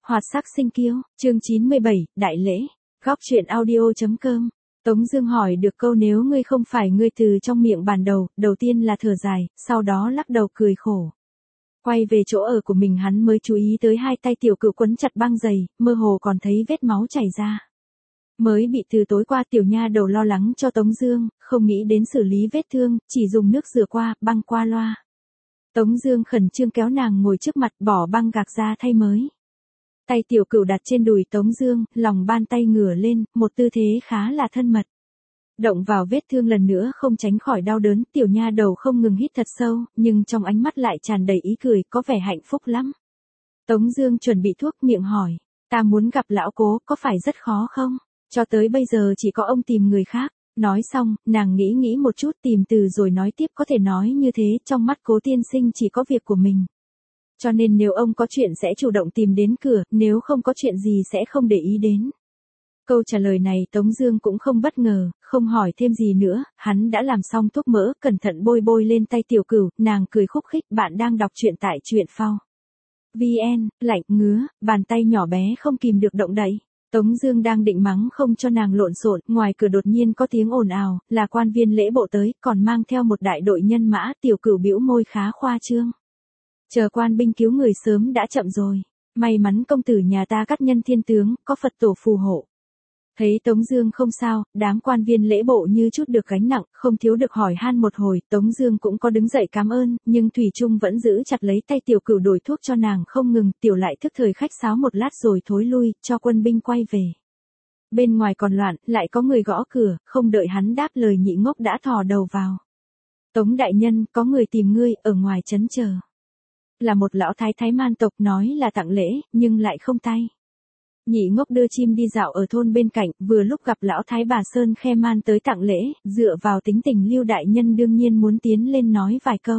Hoạt sắc sinh kiêu, chương 97, đại lễ. Góc truyện audio.com. Tống Dương hỏi được câu nếu ngươi không phải ngươi từ trong miệng bàn đầu tiên là thở dài, sau đó lắc đầu cười khổ. Quay về chỗ ở của mình hắn mới chú ý tới hai tay tiểu cựu quấn chặt băng giày, mơ hồ còn thấy vết máu chảy ra. Mới bị từ tối qua tiểu nha đầu lo lắng cho Tống Dương, không nghĩ đến xử lý vết thương, chỉ dùng nước rửa qua, băng qua loa. Tống Dương khẩn trương kéo nàng ngồi trước mặt bỏ băng gạc ra thay mới. Tay tiểu cửu đặt trên đùi Tống Dương, lòng bàn tay ngửa lên, một tư thế khá là thân mật. Động vào vết thương lần nữa không tránh khỏi đau đớn, tiểu nha đầu không ngừng hít thật sâu, nhưng trong ánh mắt lại tràn đầy ý cười, có vẻ hạnh phúc lắm. Tống Dương chuẩn bị thuốc miệng hỏi, ta muốn gặp lão cố, có phải rất khó không? Cho tới bây giờ chỉ có ông tìm người khác. Nói xong, nàng nghĩ một chút tìm từ rồi nói tiếp, có thể nói như thế, trong mắt Cố tiên sinh chỉ có việc của mình. Cho nên nếu ông có chuyện sẽ chủ động tìm đến cửa, nếu không có chuyện gì sẽ không để ý đến. Câu trả lời này Tống Dương cũng không bất ngờ, không hỏi thêm gì nữa, hắn đã làm xong thuốc mỡ, cẩn thận bôi lên tay tiểu cửu, nàng cười khúc khích, bạn đang đọc truyện tại truyện phao. VN, lạnh, ngứa, bàn tay nhỏ bé không kìm được động đậy. Tống Dương đang định mắng không cho nàng lộn xộn, ngoài cửa đột nhiên có tiếng ồn ào, là quan viên lễ bộ tới, còn mang theo một đại đội nhân mã, tiểu cửu bĩu môi khá khoa trương. Chờ quan binh cứu người sớm đã chậm rồi, may mắn công tử nhà ta cắt nhân thiên tướng, có Phật tổ phù hộ. Thấy Tống Dương không sao, đám quan viên lễ bộ như chút được gánh nặng, không thiếu được hỏi han một hồi, Tống Dương cũng có đứng dậy cảm ơn, nhưng thủy chung vẫn giữ chặt lấy tay tiểu cửu đổi thuốc cho nàng không ngừng, tiểu lại thức thời khách sáo một lát rồi thối lui, cho quân binh quay về. Bên ngoài còn loạn, lại có người gõ cửa, không đợi hắn đáp lời Nhị Ngốc đã thò đầu vào. Tống đại nhân, có người tìm ngươi ở ngoài trấn chờ. Là một lão thái man tộc, nói là tặng lễ, nhưng lại không tay. Nhị Ngốc đưa chim đi dạo ở thôn bên cạnh, vừa lúc gặp lão thái bà Sơn Khe Man tới tặng lễ, dựa vào tính tình Lưu đại nhân đương nhiên muốn tiến lên nói vài câu.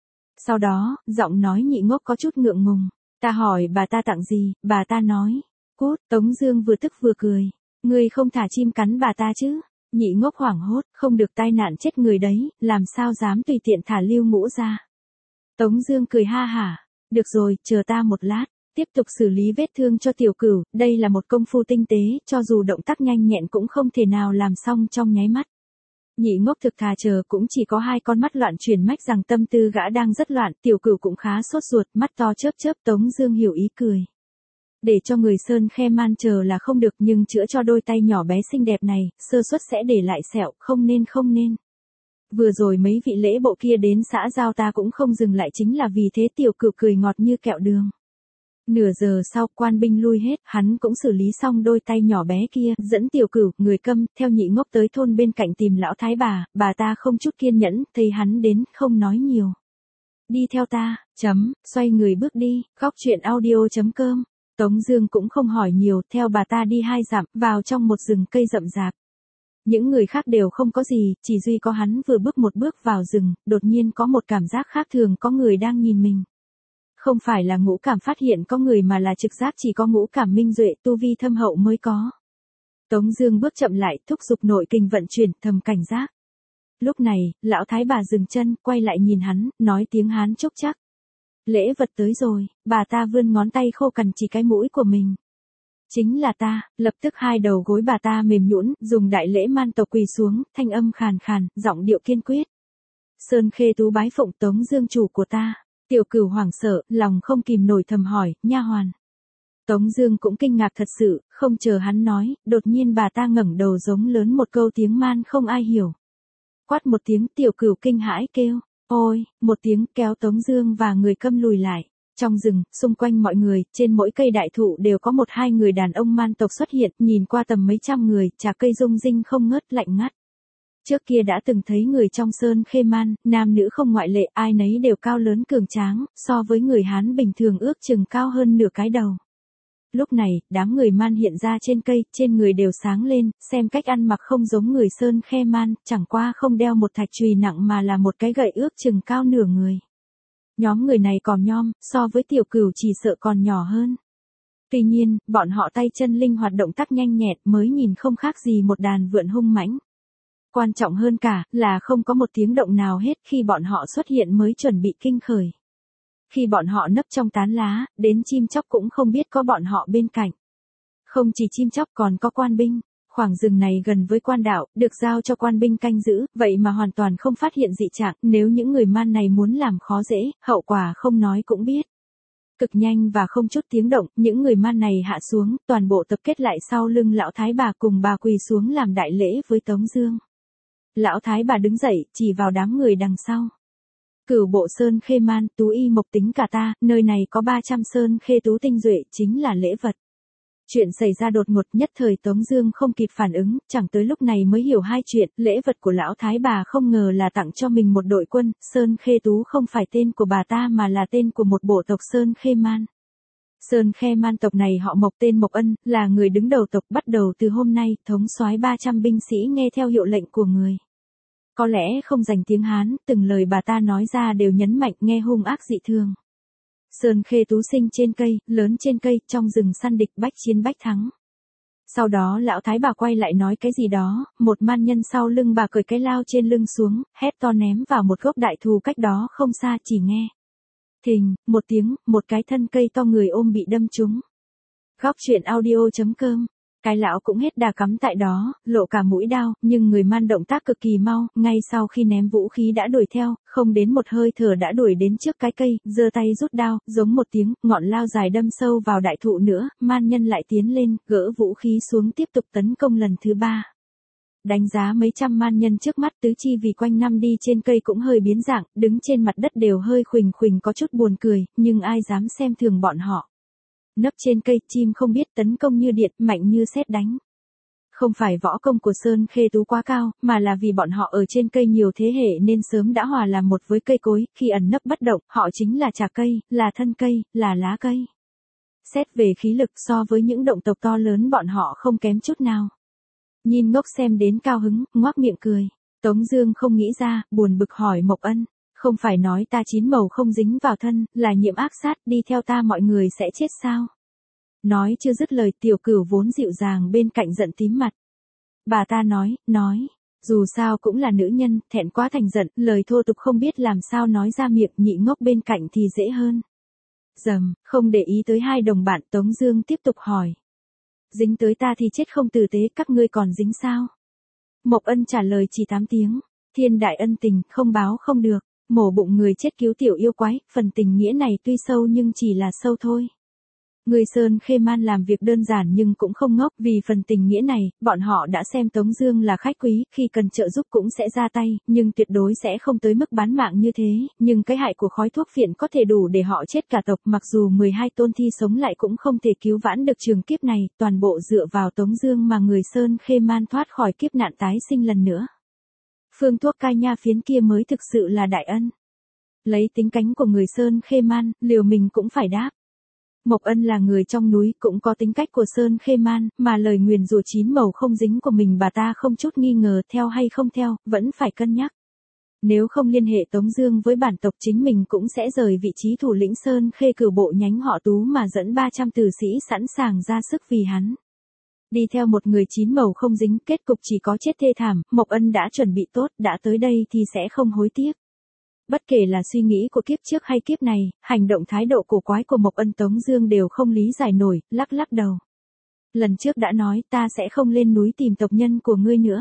Sau đó, giọng nói Nhị Ngốc có chút ngượng ngùng, ta hỏi bà ta tặng gì, bà ta nói, cút. Tống Dương vừa tức vừa cười, ngươi không thả chim cắn bà ta chứ? Nhị Ngốc hoảng hốt, không được tai nạn chết người đấy, làm sao dám tùy tiện thả Lưu Ngũ ra. Tống Dương cười ha hả, được rồi, chờ ta một lát. Tiếp tục xử lý vết thương cho tiểu cửu, đây là một công phu tinh tế, cho dù động tác nhanh nhẹn cũng không thể nào làm xong trong nháy mắt. Nhị Ngốc thực thà chờ, cũng chỉ có hai con mắt loạn chuyển mách rằng tâm tư gã đang rất loạn, tiểu cửu cũng khá sốt ruột, mắt to chớp, Tống Dương hiểu ý cười. Để cho người Sơn Khe Man chờ là không được, nhưng chữa cho đôi tay nhỏ bé xinh đẹp này, sơ suất sẽ để lại sẹo, không nên. Vừa rồi mấy vị lễ bộ kia đến xã giao ta cũng không dừng lại, chính là vì thế. Tiểu cửu cười ngọt như kẹo đường. Nửa giờ sau, quan binh lui hết, hắn cũng xử lý xong đôi tay nhỏ bé kia, dẫn tiểu cửu, người câm, theo Nhị Ngốc tới thôn bên cạnh tìm lão thái bà ta không chút kiên nhẫn, thấy hắn đến, không nói nhiều. Đi theo ta, xoay người bước đi. Góc truyện audio.com. Tống Dương cũng không hỏi nhiều, theo bà ta đi 2 dặm, vào trong một rừng cây rậm rạp. Những người khác đều không có gì, chỉ duy có hắn vừa bước một bước vào rừng, đột nhiên có một cảm giác khác thường, có người đang nhìn mình. Không phải là ngũ cảm phát hiện có người mà là trực giác chỉ có ngũ cảm minh duệ tu vi thâm hậu mới có. Tống Dương bước chậm lại, thúc giục nội kinh vận chuyển, thầm cảnh giác. Lúc này, lão thái bà dừng chân, quay lại nhìn hắn, nói tiếng Hán chốc chắc. Lễ vật tới rồi. Bà ta vươn ngón tay khô cằn chỉ cái mũi của mình. Chính là ta. Lập tức hai đầu gối bà ta mềm nhũn, dùng đại lễ man tộc quỳ xuống, thanh âm khàn khàn, giọng điệu kiên quyết. Sơn Khê tú bái phụng Tống Dương chủ của ta. Tiểu cửu hoảng sợ, lòng không kìm nổi thầm hỏi, nha hoàn. Tống Dương cũng kinh ngạc thật sự, không chờ hắn nói, đột nhiên bà ta ngẩng đầu giống lớn một câu tiếng man không ai hiểu. Quát một tiếng, tiểu cửu kinh hãi kêu, ôi, một tiếng, kéo Tống Dương và người câm lùi lại. Trong rừng, xung quanh mọi người, trên mỗi cây đại thụ đều có 1-2 người đàn ông man tộc xuất hiện, nhìn qua tầm mấy trăm người, trà cây rung rinh không ngớt, lạnh ngắt. Trước kia đã từng thấy người trong Sơn Khê Man, nam nữ không ngoại lệ, ai nấy đều cao lớn cường tráng, so với người Hán bình thường ước chừng cao hơn nửa cái đầu. Lúc này, đám người man hiện ra trên cây, trên người đều sáng lên, xem cách ăn mặc không giống người Sơn Khe Man, chẳng qua không đeo một thạch chùy nặng mà là một cái gậy ước chừng cao nửa người. Nhóm người này còm nhom, so với tiểu cửu chỉ sợ còn nhỏ hơn. Tuy nhiên, bọn họ tay chân linh hoạt, động tác nhanh nhẹn, mới nhìn không khác gì một đàn vượn hung mãnh. Quan trọng hơn cả, là không có một tiếng động nào hết khi bọn họ xuất hiện mới chuẩn bị kinh khởi. Khi bọn họ nấp trong tán lá, đến chim chóc cũng không biết có bọn họ bên cạnh. Không chỉ chim chóc còn có quan binh. Khoảng rừng này gần với quan đạo, được giao cho quan binh canh giữ, vậy mà hoàn toàn không phát hiện dị trạng, nếu những người man này muốn làm khó dễ, hậu quả không nói cũng biết. Cực nhanh và không chút tiếng động, những người man này hạ xuống, toàn bộ tập kết lại sau lưng lão thái bà cùng bà quỳ xuống làm đại lễ với Tống Dương. Lão thái bà đứng dậy, chỉ vào đám người đằng sau. Cửu bộ sơn khê man, tú y mộc tính cả ta, nơi này có 300 sơn khê tú tinh duệ, chính là lễ vật. Chuyện xảy ra đột ngột, nhất thời Tống Dương không kịp phản ứng, chẳng tới lúc này mới hiểu hai chuyện, lễ vật của lão thái bà không ngờ là tặng cho mình một đội quân, Sơn Khê Tú không phải tên của bà ta mà là tên của một bộ tộc Sơn Khê Man. Sơn Khê Man tộc này họ Mộc, tên Mộc Ân, là người đứng đầu tộc, bắt đầu từ hôm nay, thống soái 300 binh sĩ nghe theo hiệu lệnh của người. Có lẽ không dành tiếng Hán, từng lời bà ta nói ra đều nhấn mạnh, nghe hung ác dị thường. Sơn Khê Tú sinh trên cây, lớn trên cây, trong rừng săn địch, bách chiến bách thắng. Sau đó lão thái bà quay lại nói cái gì đó, một man nhân sau lưng bà cởi cái lao trên lưng xuống, hét to ném vào một gốc đại thụ cách đó không xa, chỉ nghe thình, một tiếng, một cái thân cây to người ôm bị đâm trúng. Góc truyện audio.com. Cái lão cũng hết đà cắm tại đó, lộ cả mũi đao, nhưng người man động tác cực kỳ mau, ngay sau khi ném vũ khí đã đuổi theo, không đến một hơi thở đã đuổi đến trước cái cây, giơ tay rút đao, giống một tiếng, ngọn lao dài đâm sâu vào đại thụ nữa, man nhân lại tiến lên, gỡ vũ khí xuống tiếp tục tấn công lần thứ 3. Đánh giá mấy trăm man nhân trước mắt, tứ chi vì quanh năm đi trên cây cũng hơi biến dạng, đứng trên mặt đất đều hơi khuỳnh khuỳnh có chút buồn cười, nhưng ai dám xem thường bọn họ. Nấp trên cây, chim không biết, tấn công như điện, mạnh như sét đánh. Không phải võ công của Sơn Khê Tú quá cao, mà là vì bọn họ ở trên cây nhiều thế hệ nên sớm đã hòa làm một với cây cối, khi ẩn nấp bất động, họ chính là trà cây, là thân cây, là lá cây. Xét về khí lực so với những động tộc to lớn bọn họ không kém chút nào. Nhìn ngốc xem đến cao hứng, ngoác miệng cười. Tống Dương không nghĩ ra, buồn bực hỏi Mộc Ân. Không phải nói ta chín màu không dính vào thân, là nhiễm ác sát, đi theo ta mọi người sẽ chết sao? Nói chưa dứt lời, Tiểu Cửu vốn dịu dàng bên cạnh giận tím mặt. Bà ta nói, dù sao cũng là nữ nhân, thẹn quá thành giận, lời thô tục không biết làm sao nói ra miệng, nhị ngốc bên cạnh thì dễ hơn. Không để ý tới hai đồng bạn, Tống Dương tiếp tục hỏi. Dính tới ta thì chết không tử tế, các ngươi còn dính sao? Mộc Ân trả lời chỉ 8 tiếng. Thiên đại ân tình, không báo không được. Mổ bụng người chết cứu tiểu yêu quái, phần tình nghĩa này tuy sâu nhưng chỉ là sâu thôi. Người Sơn Khê Man làm việc đơn giản nhưng cũng không ngốc, vì phần tình nghĩa này, bọn họ đã xem Tống Dương là khách quý, khi cần trợ giúp cũng sẽ ra tay, nhưng tuyệt đối sẽ không tới mức bán mạng như thế, nhưng cái hại của khói thuốc phiện có thể đủ để họ chết cả tộc, mặc dù 12 tôn thi sống lại cũng không thể cứu vãn được trường kiếp này, toàn bộ dựa vào Tống Dương mà người Sơn Khê Man thoát khỏi kiếp nạn tái sinh lần nữa. Phương thuốc cai nha phiến kia mới thực sự là đại ân. Lấy tính cánh của người Sơn Khê Man, liều mình cũng phải đáp. Mộc Ân là người trong núi, cũng có tính cách của Sơn Khê Man, mà lời nguyền rủa 9 màu không dính của mình bà ta không chút nghi ngờ, theo hay không theo, vẫn phải cân nhắc. Nếu không liên hệ Tống Dương với bản tộc, chính mình cũng sẽ rời vị trí thủ lĩnh Sơn Khê Cửu bộ nhánh họ Tú mà dẫn 300 tử sĩ sẵn sàng ra sức vì hắn. Đi theo một người 9 màu không dính, kết cục chỉ có chết thê thảm. Mộc Ân đã chuẩn bị tốt, đã tới đây thì sẽ không hối tiếc. Bất kể là suy nghĩ của kiếp trước hay kiếp này, hành động thái độ cổ quái của Mộc Ân Tống Dương đều không lý giải nổi, lắc lắc đầu. Lần trước đã nói ta sẽ không lên núi tìm tộc nhân của ngươi nữa.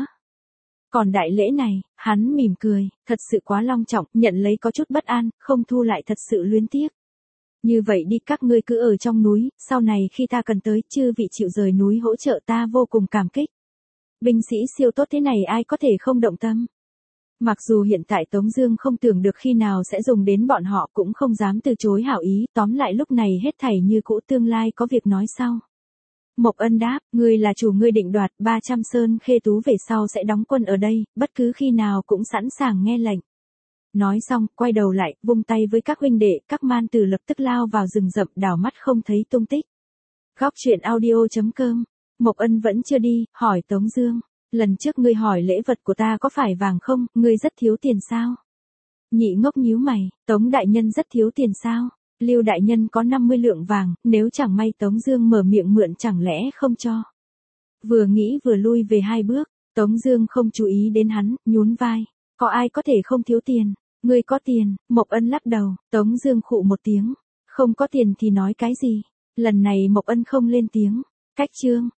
Còn đại lễ này, hắn mỉm cười, thật sự quá long trọng, nhận lấy có chút bất an, không thu lại thật sự luyến tiếc. Như vậy đi, các ngươi cứ ở trong núi, sau này khi ta cần tới, chư vị chịu rời núi hỗ trợ ta vô cùng cảm kích. Binh sĩ siêu tốt thế này ai có thể không động tâm. Mặc dù hiện tại Tống Dương không tưởng được khi nào sẽ dùng đến bọn họ, cũng không dám từ chối hảo ý, tóm lại lúc này hết thảy như cũ, tương lai có việc nói sau. Mộc Ân đáp, ngươi là chủ, ngươi định đoạt, 300 Sơn Khê Tú về sau sẽ đóng quân ở đây, bất cứ khi nào cũng sẵn sàng nghe lệnh. Nói xong, quay đầu lại, vung tay với các huynh đệ, các man tử lập tức lao vào rừng rậm, đảo mắt không thấy tung tích. Góc truyện audio.com. Mộc Ân vẫn chưa đi, hỏi Tống Dương. Lần trước ngươi hỏi lễ vật của ta có phải vàng không, ngươi rất thiếu tiền sao? Nhị ngốc nhíu mày, Tống đại nhân rất thiếu tiền sao? Lưu đại nhân có 50 lượng vàng, nếu chẳng may Tống Dương mở miệng mượn chẳng lẽ không cho? Vừa nghĩ vừa lui về 2 bước, Tống Dương không chú ý đến hắn, nhún vai. Có ai có thể không thiếu tiền? Ngươi có tiền, Mộc Ân lắc đầu, Tống Dương khụ một tiếng. Không có tiền thì nói cái gì? Lần này Mộc Ân không lên tiếng. Cách chương.